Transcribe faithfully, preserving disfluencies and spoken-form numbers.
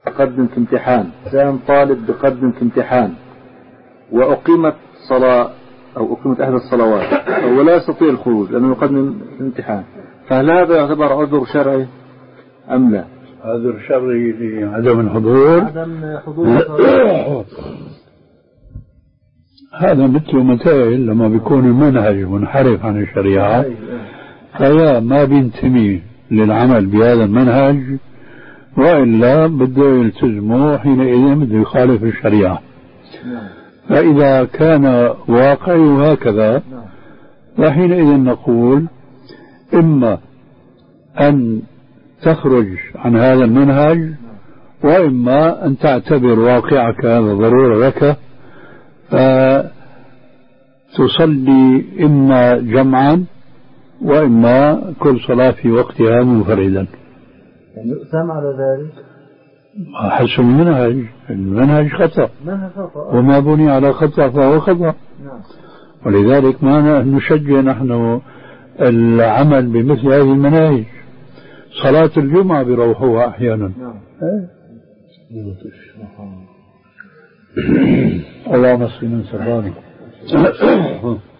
بقدم في امتحان، إنسان طالب بقدم في امتحان وأقيمت صلاة أو أقيمت أحد الصلوات ولا يستطيع الخروج لأنه يقدم في الامتحان، فهل هذا يعتبر عذر شرعي أم لا؟ عذر شرعي لعدم الحضور؟ عدم حضور هذا مثل مسائل لما بيكون المنهج منحرف عن الشريعة فيا ما بينتمي للعمل بهذا المنهج، وإلا بده يلتزمه حينئذ بده يخالف الشريعة. فإذا كان واقعه هكذا فحينئذ نقول إما أن تخرج عن هذا المنهج، وإما أن تعتبر واقعك هذا ضرورة لك فتصلي إما جمعا وإما كل صلاة في وقتها منفردا. يعني يؤثم على ذلك حسب المنهج، المنهج خطأ وما بني على خطأ فهو خطأ. ولذلك ما نشجع نحن العمل بمثل هذه المناهج. صلاة الجمعة بروحوها أحيانا. اللهم صل وسلم.